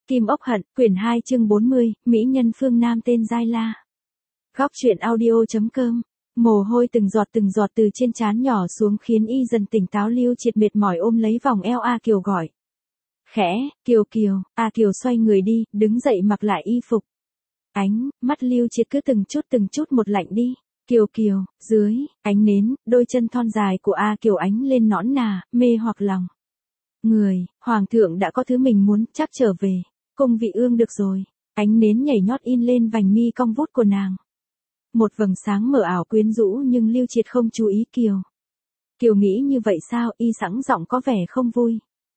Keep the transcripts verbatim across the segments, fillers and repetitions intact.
Kim ốc hận, quyển hai chương bốn mươi, Mỹ nhân phương Nam tên Giai La. Góc truyện audio.com. Mồ hôi từng giọt từng giọt từ trên trán nhỏ xuống khiến y dần tỉnh táo. Lưu Triệt mệt mỏi ôm lấy vòng eo A Kiều gọi. Khẽ, Kiều Kiều, A Kiều xoay người đi, đứng dậy mặc lại y phục. Ánh, mắt Lưu Triệt cứ từng chút từng chút một lạnh đi. Kiều Kiều, dưới, ánh nến, đôi chân thon dài của A Kiều ánh lên nõn nà, mê hoặc lòng. Người, Hoàng thượng đã có thứ mình muốn, chắc trở về. Cung vị ương được rồi. Ánh nến nhảy nhót in lên vành mi cong vút của nàng. Một vầng sáng mờ ảo quyến rũ nhưng Lưu Triệt không chú ý Kiều. Kiều nghĩ như vậy sao, y sẵn giọng có vẻ không vui.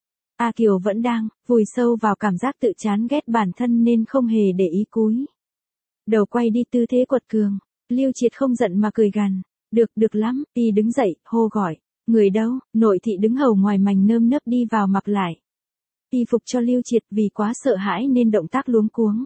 A Kiều vẫn đang vùi sâu vào cảm giác tự chán ghét bản thân nên không hề để ý cúi đầu quay đi tư thế quật cường. Lưu Triệt không giận mà cười gằn. Được, được lắm, y đứng dậy, hô gọi. Người đâu? Nội thị đứng hầu ngoài mành nơm nớp đi vào mặc lại y phục cho Lưu Triệt, vì quá sợ hãi nên động tác luống cuống.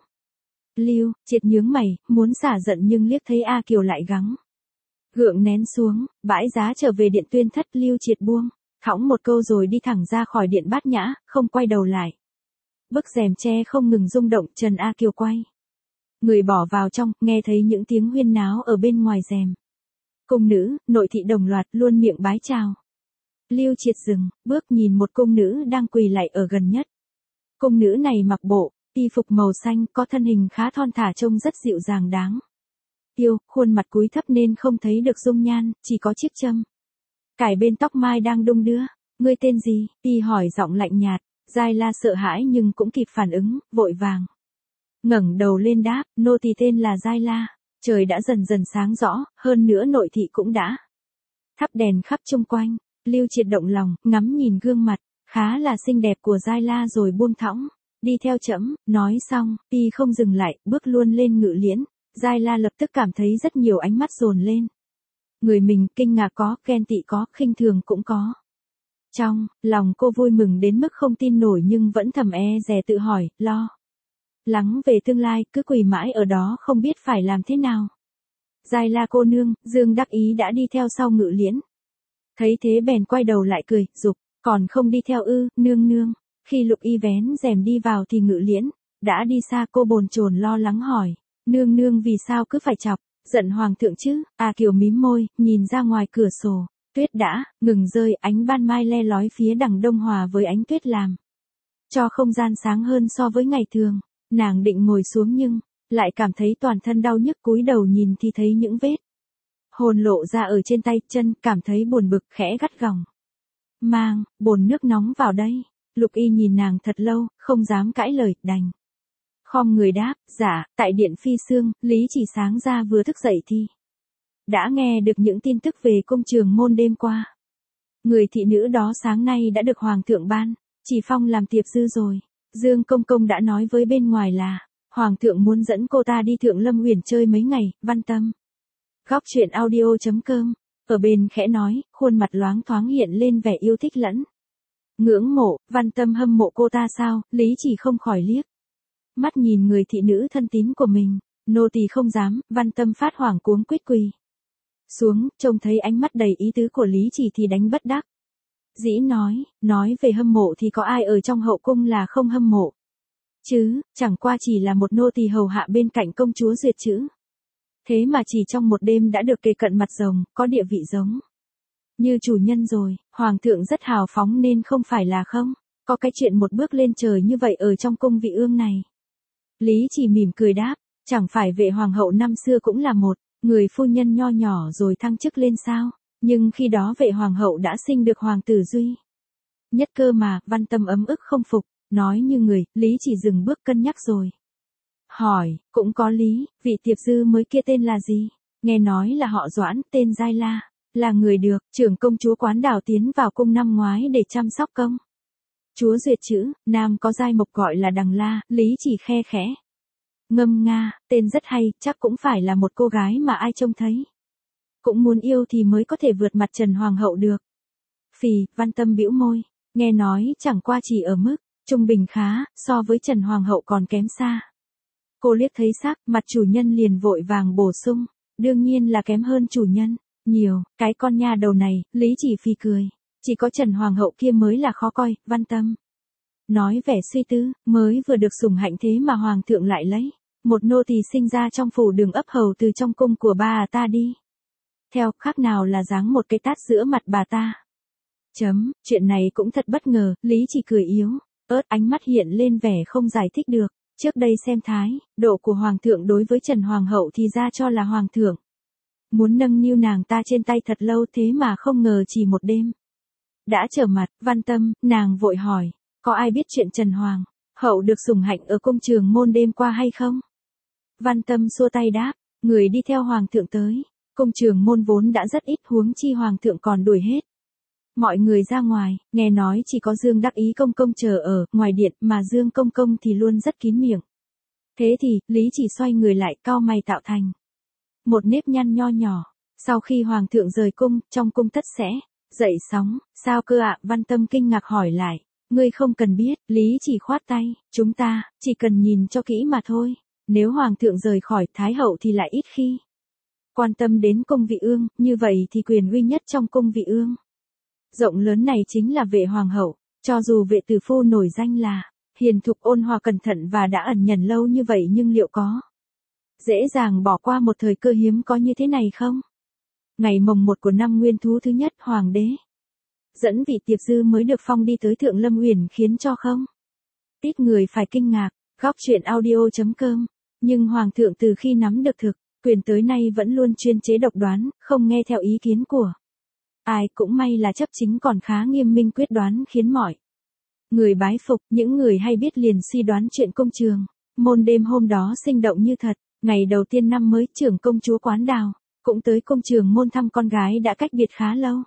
Lưu Triệt nhướng mày, muốn xả giận nhưng liếc thấy A Kiều lại gắng gượng nén xuống, bãi giá trở về điện Tuyên Thất. Lưu Triệt buông thõng một câu rồi đi thẳng ra khỏi điện Bát Nhã, không quay đầu lại. Bức rèm tre không ngừng rung động, Trần A Kiều quay người bỏ vào trong, nghe thấy những tiếng huyên náo ở bên ngoài rèm. Cung nữ, nội thị đồng loạt luôn miệng bái chào. Lưu Triệt dừng bước nhìn một cung nữ đang quỳ lạy ở gần nhất. Cung nữ này mặc bộ y phục màu xanh, có thân hình khá thon thả, trông rất dịu dàng đáng yêu, khuôn mặt cúi thấp nên không thấy được dung nhan, chỉ có chiếc châm cài bên tóc mai đang đung đưa. Ngươi tên gì? Y hỏi giọng lạnh nhạt. Giai La sợ hãi nhưng cũng kịp phản ứng, vội vàng ngẩng đầu lên đáp, nô tỳ tên là Giai La. Trời đã dần dần sáng rõ, hơn nữa nội thị cũng đã thắp đèn khắp chung quanh. Lưu Triệt động lòng, ngắm nhìn gương mặt khá là xinh đẹp của Giai La rồi buông thõng. Đi theo trẫm. Nói xong, y không dừng lại, bước luôn lên ngự liễn. Giai La lập tức cảm thấy rất nhiều ánh mắt dồn lên người mình, kinh ngạc có, ghen tị có, khinh thường cũng có. Trong lòng cô vui mừng đến mức không tin nổi nhưng vẫn thầm e dè tự hỏi, lo lắng về tương lai, cứ quỳ mãi ở đó không biết phải làm thế nào. Giai La cô nương, Dương Đắc Ý đã đi theo sau ngự liễn. Thấy thế bèn quay đầu lại cười, giục, còn không đi theo ư? Nương nương. Khi Lục Y vén rèm đi vào thì ngự liễn đã đi xa. Cô bồn chồn lo lắng hỏi, nương nương vì sao cứ phải chọc giận hoàng thượng chứ? A Kiều mím môi, nhìn ra ngoài cửa sổ. Tuyết đã ngừng rơi, ánh ban mai le lói phía đằng đông hòa với ánh tuyết làm cho không gian sáng hơn so với ngày thường. Nàng định ngồi xuống nhưng lại cảm thấy toàn thân đau nhức, cúi đầu nhìn thì thấy những vết hồn lộ ra ở trên tay chân, cảm thấy buồn bực, khẽ gắt gỏng. Mang bồn nước nóng vào đây. Lục Y nhìn nàng thật lâu, không dám cãi lời, đành khom người đáp, dạ. Tại điện Phi Sương, Lý Chỉ sáng ra vừa thức dậy thì đã nghe được những tin tức về cung Trường Môn đêm qua. Người thị nữ đó sáng nay đã được hoàng thượng ban chỉ phong làm tiệp dư rồi. Dương công công đã nói với bên ngoài là hoàng thượng muốn dẫn cô ta đi Thượng Lâm Uyển chơi mấy ngày. Văn Tâm. Góc truyện audio.com. Ở bên khẽ nói, khuôn mặt loáng thoáng hiện lên vẻ yêu thích lẫn ngưỡng mộ. Văn Tâm hâm mộ cô ta sao? Lý Chỉ không khỏi liếc mắt nhìn người thị nữ thân tín của mình. Nô tỳ không dám. Văn Tâm phát hoảng cuống quýt quỳ xuống, trông thấy ánh mắt đầy ý tứ của Lý Chỉ thì đánh bất đắc dĩ nói, nói về hâm mộ thì có ai ở trong hậu cung là không hâm mộ chứ, chẳng qua chỉ là một nô tỳ hầu hạ bên cạnh công chúa Duyệt chữ. Thế mà chỉ trong một đêm đã được kề cận mặt rồng, có địa vị giống như chủ nhân rồi. Hoàng thượng rất hào phóng nên không phải là không có cái chuyện một bước lên trời như vậy ở trong cung vị ương này. Lý Chỉ mỉm cười đáp, chẳng phải vệ hoàng hậu năm xưa cũng là một người phu nhân nho nhỏ rồi thăng chức lên sao? Nhưng khi đó vệ hoàng hậu đã sinh được hoàng tử duy nhất cơ mà. Văn Tâm ấm ức không phục, nói như người. Lý Chỉ dừng bước cân nhắc rồi hỏi, cũng có lý, vị tiệp dư mới kia tên là gì? Nghe nói là họ Doãn, tên Giai La, là người được trưởng công chúa Quán Đào tiến vào cung năm ngoái để chăm sóc công chúa Duyệt chữ. Nam có giai mộc gọi là Đằng La. Lý Chỉ khe khẽ ngâm nga, tên rất hay, chắc cũng phải là một cô gái mà ai trông thấy cũng muốn yêu thì mới có thể vượt mặt Trần Hoàng hậu được. Phì. Văn Tâm bĩu môi, nghe nói chẳng qua chỉ ở mức trung bình khá, so với Trần Hoàng hậu còn kém xa. Cô liếc thấy sắc mặt chủ nhân liền vội vàng bổ sung, đương nhiên là kém hơn chủ nhân nhiều. Cái con nha đầu này. Lý Chỉ phì cười, chỉ có Trần Hoàng hậu kia mới là khó coi. Văn Tâm Nói vẻ suy tư, mới vừa được sủng hạnh thế mà hoàng thượng lại lấy một nô tỳ sinh ra trong phủ đường ấp hầu từ trong cung của ba à ta đi. Theo, khác nào là giáng một cái tát giữa mặt bà ta. Chấm, chuyện này cũng thật bất ngờ, Lý chỉ cười yếu, ớt ánh mắt hiện lên vẻ không giải thích được. Trước đây xem thái, độ của hoàng thượng đối với Trần Hoàng hậu thì ra cho là hoàng thượng muốn nâng niu nàng ta trên tay thật lâu, thế mà không ngờ chỉ một đêm đã trở mặt. Văn Tâm, nàng vội hỏi, có ai biết chuyện Trần Hoàng hậu được sủng hạnh ở cung Trường Môn đêm qua hay không? Văn Tâm xua tay đáp, người đi theo hoàng thượng tới, cung Trường Môn vốn đã rất ít, huống chi hoàng thượng còn đuổi hết mọi người ra ngoài, nghe nói chỉ có Dương Đắc Ý công công chờ ở ngoài điện, mà Dương công công thì luôn rất kín miệng. Thế thì, Lý chỉ xoay người lại, cau mày tạo thành một nếp nhăn nho nhỏ. Sau khi hoàng thượng rời cung, trong cung tất sẽ dậy sóng. Sao cơ ạ? Văn Tâm kinh ngạc hỏi lại. Ngươi không cần biết, Lý chỉ khoát tay, chúng ta chỉ cần nhìn cho kỹ mà thôi. Nếu hoàng thượng rời khỏi Thái hậu thì lại ít khi quan tâm đến cung vị ương, như vậy thì quyền uy nhất trong cung vị ương rộng lớn này chính là vệ hoàng hậu. Cho dù vệ tử phu nổi danh là hiền thục ôn hòa cẩn thận và đã ẩn nhẫn lâu như vậy, nhưng liệu có dễ dàng bỏ qua một thời cơ hiếm có như thế này không? Ngày mồng một của năm Nguyên Thú thứ nhất, hoàng đế dẫn vị Tiệp Dư mới được phong đi tới Thượng Lâm Uyển, khiến cho không ít người phải kinh ngạc. Góc truyện audio chấm com. Nhưng hoàng thượng từ khi nắm được thực quyền tới nay vẫn luôn chuyên chế độc đoán, không nghe theo ý kiến của ai. Cũng may là chấp chính còn khá nghiêm minh quyết đoán, khiến mọi người bái phục. Những người hay biết liền suy đoán chuyện cung Trường Môn đêm hôm đó sinh động như thật. Ngày đầu tiên năm mới, trưởng công chúa Quán Đào cũng tới cung Trường Môn thăm con gái đã cách biệt khá lâu.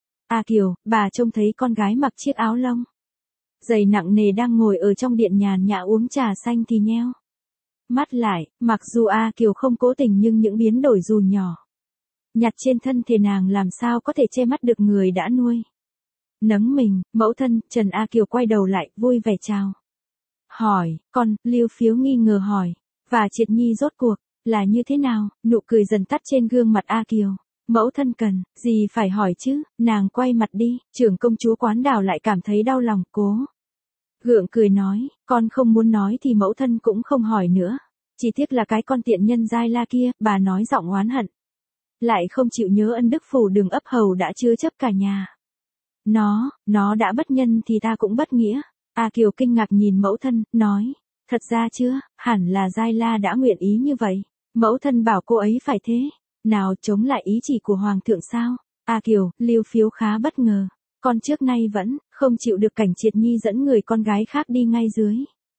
A Kiều, bà trông thấy con gái mặc chiếc áo lông dày nặng nề đang ngồi ở trong điện nhàn nhã uống trà xanh thì nheo mắt lại. Mặc dù A Kiều không cố tình, nhưng những biến đổi dù nhỏ nhặt trên thân thể nàng làm sao có thể che mắt được người đã nuôi nấng mình. Mẫu thân. Trần A Kiều quay đầu lại, vui vẻ chào hỏi. Con. Lưu Phiếu nghi ngờ hỏi. Và Triệt Nhi rốt cuộc là như thế nào? Nụ cười dần tắt trên gương mặt A Kiều. Mẫu thân cần gì phải hỏi chứ? Nàng quay mặt đi. Trưởng công chúa Quán Đào lại cảm thấy đau lòng, cố gượng cười nói, con không muốn nói thì mẫu thân cũng không hỏi nữa. Chỉ tiếc là cái con tiện nhân Giai La kia. Bà nói giọng oán hận, lại không chịu nhớ ân đức phủ đường ấp hầu đã chứa chấp cả nhà. Nó, nó đã bất nhân thì ta cũng bất nghĩa. A Kiều kinh ngạc nhìn mẫu thân, nói, thật ra chưa, hẳn là Giai La đã nguyện ý như vậy. Mẫu thân bảo cô ấy phải thế nào, chống lại ý chỉ của hoàng thượng sao? A Kiều. Lưu Phiếu khá bất ngờ. Con trước nay vẫn không chịu được cảnh Triệt Nhi dẫn người con gái khác đi ngay dưới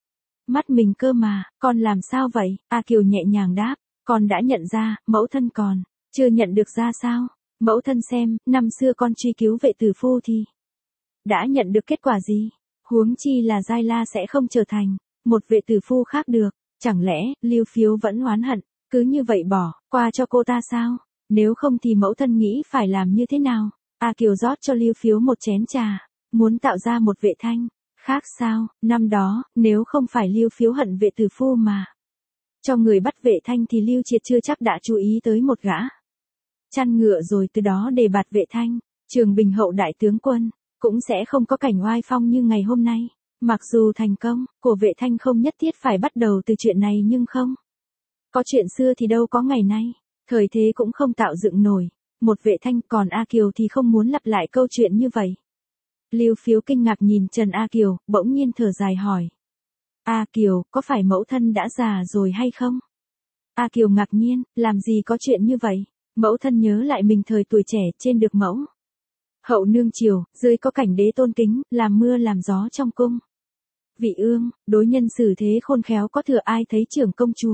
mắt mình cơ mà. Con làm sao vậy? A Kiều nhẹ nhàng đáp, con đã nhận ra. Mẫu thân còn chưa nhận được ra sao? Mẫu thân xem, năm xưa con truy cứu vệ tử phu thì đã nhận được kết quả gì? Huống chi là Giai La sẽ không trở thành một vệ tử phu khác được. Chẳng lẽ Lưu Phiếu vẫn oán hận cứ như vậy bỏ qua cho cô ta sao? Nếu không thì mẫu thân nghĩ phải làm như thế nào? A Kiều rót cho Lưu Phiếu một chén trà, muốn tạo ra một vệ thanh khác sao? Năm đó, nếu không phải Lưu Phiếu hận vệ tử phu mà cho người bắt vệ thanh thì Lưu Triệt chưa chắc đã chú ý tới một gã chăn ngựa rồi từ đó đề bạt vệ thanh. Trường Bình hậu đại tướng quân cũng sẽ không có cảnh oai phong như ngày hôm nay. Mặc dù thành công của vệ thanh không nhất thiết phải bắt đầu từ chuyện này, nhưng không có chuyện xưa thì đâu có ngày nay. Thời thế cũng không tạo dựng nổi một vệ thanh, còn A Kiều thì không muốn lặp lại câu chuyện như vậy. Lưu Phiếu kinh ngạc nhìn Trần A Kiều, bỗng nhiên thở dài hỏi. A Kiều, có phải mẫu thân đã già rồi hay không? A Kiều ngạc nhiên, làm gì có chuyện như vậy? Mẫu thân nhớ lại mình thời tuổi trẻ, trên được mẫu hậu nương chiều, dưới có cảnh đế tôn kính, làm mưa làm gió trong cung vị ương, đối nhân xử thế khôn khéo, có thừa ai thấy trưởng công chúa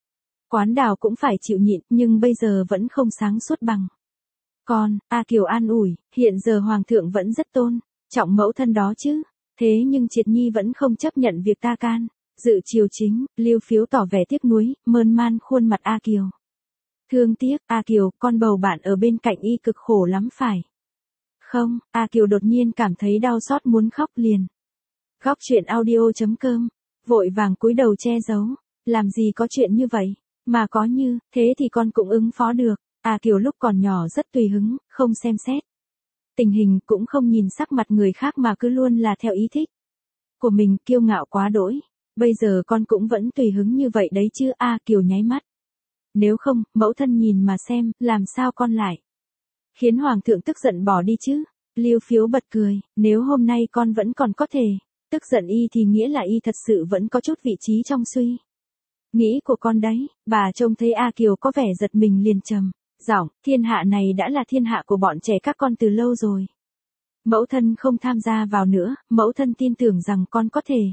Quán Đào cũng phải chịu nhịn, nhưng bây giờ vẫn không sáng suốt bằng con. A Kiều an ủi, hiện giờ hoàng thượng vẫn rất tôn trọng mẫu thân đó chứ. Thế nhưng Triệt Nhi vẫn không chấp nhận việc ta can dự triều chính. Lưu Phiếu tỏ vẻ tiếc nuối, mơn man khuôn mặt A Kiều. Thương tiếc. A Kiều, con bầu bạn ở bên cạnh y cực khổ lắm phải không? A Kiều đột nhiên cảm thấy đau xót muốn khóc liền. Góc truyện audio chấm com. Vội vàng cúi đầu che giấu. Làm gì có chuyện như vậy? Mà có như thế thì con cũng ứng phó được. A Kiều lúc còn nhỏ rất tùy hứng, không xem xét tình hình, cũng không nhìn sắc mặt người khác mà cứ luôn là theo ý thích của mình, kiêu ngạo quá đỗi. Bây giờ con cũng vẫn tùy hứng như vậy đấy chứ. A Kiều nháy mắt. Nếu không, mẫu thân nhìn mà xem, làm sao con lại khiến hoàng thượng tức giận bỏ đi chứ? Lưu Phiếu bật cười, nếu hôm nay con vẫn còn có thể tức giận y thì nghĩa là y thật sự vẫn có chút vị trí trong suy nghĩ của con đấy. Bà trông thấy A Kiều có vẻ giật mình liền trầm giọng, thiên hạ này đã là thiên hạ của bọn trẻ các con từ lâu rồi. Mẫu thân không tham gia vào nữa, mẫu thân tin tưởng rằng con có thể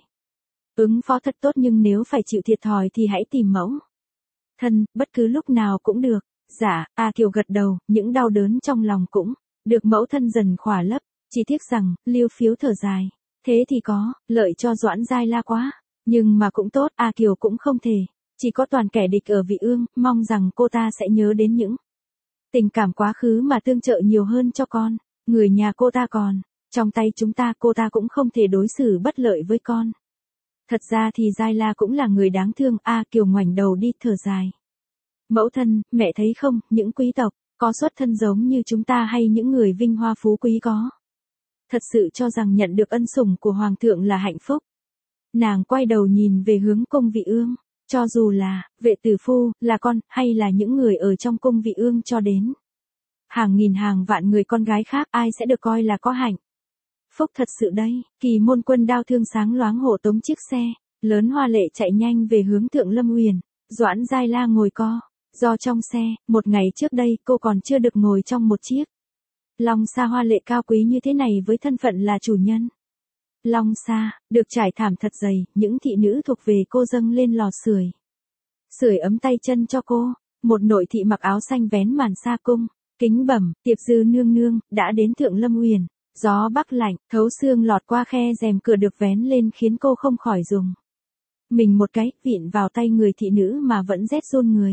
ứng phó thật tốt, nhưng nếu phải chịu thiệt thòi thì hãy tìm mẫu thân, bất cứ lúc nào cũng được. Dạ, A Kiều gật đầu, những đau đớn trong lòng cũng được mẫu thân dần khỏa lấp. Chỉ tiếc rằng, Lưu Phiếu thở dài. Thế thì có, lợi cho Doãn Giai La quá. Nhưng mà cũng tốt, A Kiều cũng không thể chỉ có toàn kẻ địch ở Vị Ương, mong rằng cô ta sẽ nhớ đến những tình cảm quá khứ mà tương trợ nhiều hơn cho con. Người nhà cô ta còn trong tay chúng ta, cô ta cũng không thể đối xử bất lợi với con. Thật ra thì Giai La cũng là người đáng thương. A Kiều ngoảnh đầu đi thở dài. Mẫu thân, mẹ thấy không, những quý tộc có xuất thân giống như chúng ta hay những người vinh hoa phú quý có thật sự cho rằng nhận được ân sủng của hoàng thượng là hạnh phúc. Nàng quay đầu nhìn về hướng cung Vị Ương, cho dù là vệ tử phu, là con, hay là những người ở trong cung Vị Ương cho đến hàng nghìn hàng vạn người con gái khác, ai sẽ được coi là có hạnh phúc thật sự đây. Kỳ Môn Quân đao thương sáng loáng hộ tống chiếc xe lớn hoa lệ chạy nhanh về hướng Thượng Lâm Uyển. Doãn Giai La ngồi co do trong xe. Một ngày trước đây cô còn chưa được ngồi trong một chiếc long xa hoa lệ cao quý như thế này với thân phận là chủ nhân. Long xa được trải thảm thật dày, những thị nữ thuộc về cô dâng lên lò sưởi sưởi ấm tay chân cho cô. Một nội thị mặc áo xanh vén màn xa cung kính bẩm, Tiệp Dư nương nương đã đến Thượng Lâm Uyển. Gió bắc lạnh thấu xương lọt qua khe rèm cửa được vén lên khiến cô không khỏi dùng mình một cái, vịn vào tay người thị nữ mà vẫn rét run người.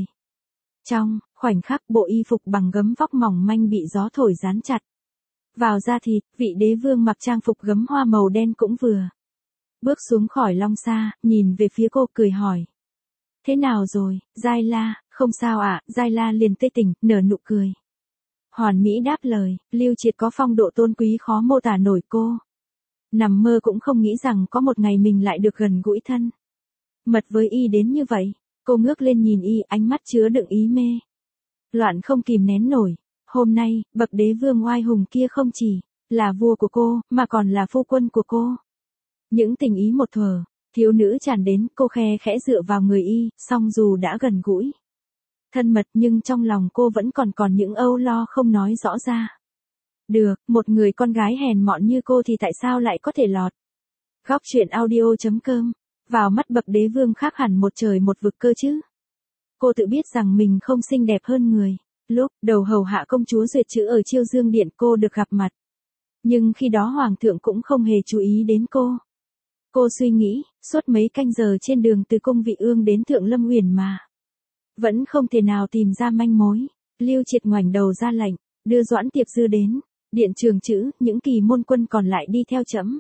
Trong khoảnh khắc, bộ y phục bằng gấm vóc mỏng manh bị gió thổi dán chặt vào da thịt. Vị đế vương mặc trang phục gấm hoa màu đen cũng vừa bước xuống khỏi long xa, nhìn về phía cô cười hỏi. Thế nào rồi, Giai La? Không sao ạ. À? Giai La liền tê tỉnh, nở nụ cười hoàn mỹ đáp lời. Lưu Triệt có phong độ tôn quý khó mô tả nổi. Cô nằm mơ cũng không nghĩ rằng có một ngày mình lại được gần gũi thân mật với y đến như vậy. Cô ngước lên nhìn y, ánh mắt chứa đựng ý mê loạn không kìm nén nổi. Hôm nay, bậc đế vương oai hùng kia không chỉ là vua của cô, mà còn là phu quân của cô. Những tình ý một thuở thiếu nữ tràn đến, cô khe khẽ dựa vào người y, song dù đã gần gũi thân mật nhưng trong lòng cô vẫn còn còn những âu lo không nói rõ ra được. Một người con gái hèn mọn như cô thì tại sao lại có thể lọt góc truyện audio chấm com vào mắt bậc đế vương khác hẳn một trời một vực cơ chứ? Cô tự biết rằng mình không xinh đẹp hơn người. Lúc đầu hầu hạ công chúa duyệt chữ ở Chiêu Dương Điện, cô được gặp mặt, nhưng khi đó hoàng thượng cũng không hề chú ý đến cô. Cô suy nghĩ, suốt mấy canh giờ trên đường từ cung Vị Ương đến Thượng Lâm Uyển mà vẫn không thể nào tìm ra manh mối. Lưu Triệt ngoảnh đầu ra lệnh, đưa Doãn Tiệp Dư đến điện Trường Chữ. Những Kỳ Môn Quân còn lại đi theo trẫm.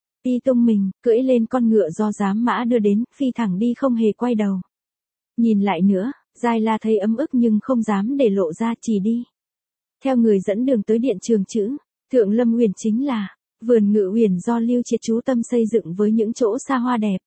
Y tung mình, cưỡi lên con ngựa do giám mã đưa đến, phi thẳng đi không hề quay đầu nhìn lại nữa. Giai La thấy ấm ức nhưng không dám để lộ ra, chỉ đi theo người dẫn đường tới điện Trường Chữ. Thượng Lâm Uyển chính là vườn ngự uyển do Lưu Triệt chú tâm xây dựng với những chỗ xa hoa đẹp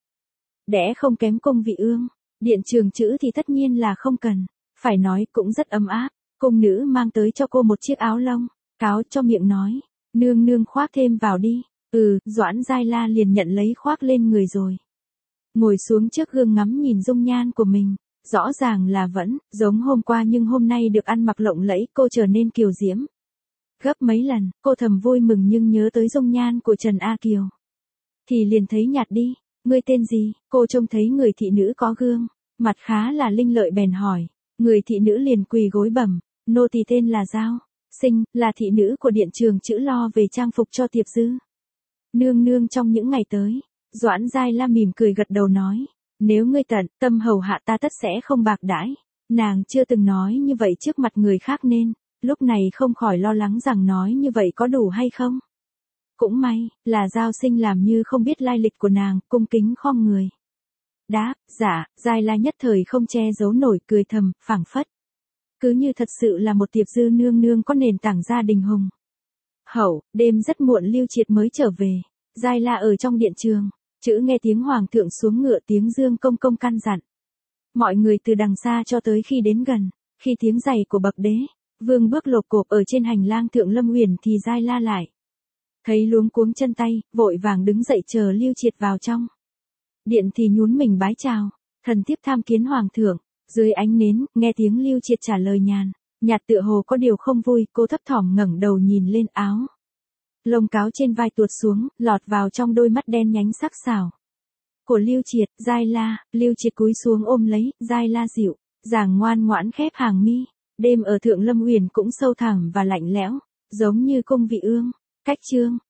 đẽ không kém cung Vị Ương. Điện Trường Chữ thì tất nhiên là không cần phải nói, cũng rất ấm áp. Cung nữ mang tới cho cô một chiếc áo lông cáo cho miệng nói, nương nương khoác thêm vào đi. Ừ, Doãn Giai La liền nhận lấy khoác lên người rồi ngồi xuống trước gương ngắm nhìn dung nhan của mình. Rõ ràng là vẫn giống hôm qua, nhưng hôm nay được ăn mặc lộng lẫy, cô trở nên kiều diễm gấp mấy lần. Cô thầm vui mừng nhưng nhớ tới dung nhan của Trần A Kiều thì liền thấy nhạt đi. Ngươi tên gì? Cô trông thấy người thị nữ có gương mặt khá là linh lợi bèn hỏi. Người thị nữ liền quỳ gối bẩm, nô tỳ tên là Giao Sinh, là thị nữ của điện Trường Chữ, lo về trang phục cho Tiệp Dư nương nương trong những ngày tới. Doãn Giai La mỉm cười gật đầu nói, nếu ngươi tận tâm hầu hạ ta tất sẽ không bạc đãi. Nàng chưa từng nói như vậy trước mặt người khác nên lúc này không khỏi lo lắng rằng nói như vậy có đủ hay không. Cũng may là Giao Sinh làm như không biết lai lịch của nàng, cung kính khom người đáp, dạ. Giai La nhất thời không che giấu nổi, cười thầm, phảng phất cứ như thật sự là một Tiệp Dư nương nương có nền tảng gia đình hùng hậu. Đêm rất muộn Lưu Triệt mới trở về. Giai La ở trong điện trường Chữ nghe tiếng hoàng thượng xuống ngựa, tiếng Dương công công căn dặn. Mọi người từ đằng xa cho tới khi đến gần, khi tiếng giày của bậc đế, vương bước lộp cộp ở trên hành lang Thượng Lâm Uyển thì Giai La lại. Thấy luống cuống chân tay, vội vàng đứng dậy chờ Lưu Triệt vào trong. Điện thì nhún mình bái chào, thần thiếp tham kiến hoàng thượng. Dưới ánh nến, nghe tiếng Lưu Triệt trả lời nhàn, nhạt tựa hồ có điều không vui, cô thấp thỏm ngẩng đầu nhìn lên áo. Lông cáo trên vai tuột xuống, lọt vào trong đôi mắt đen nhánh sắc sảo của Lưu Triệt. Giai La, Lưu Triệt cúi xuống ôm lấy, Giai La dịu dàng ngoan ngoãn khép hàng mi. Đêm ở Thượng Lâm Uyển cũng sâu thẳm và lạnh lẽo, giống như cung vị ương. Cách chương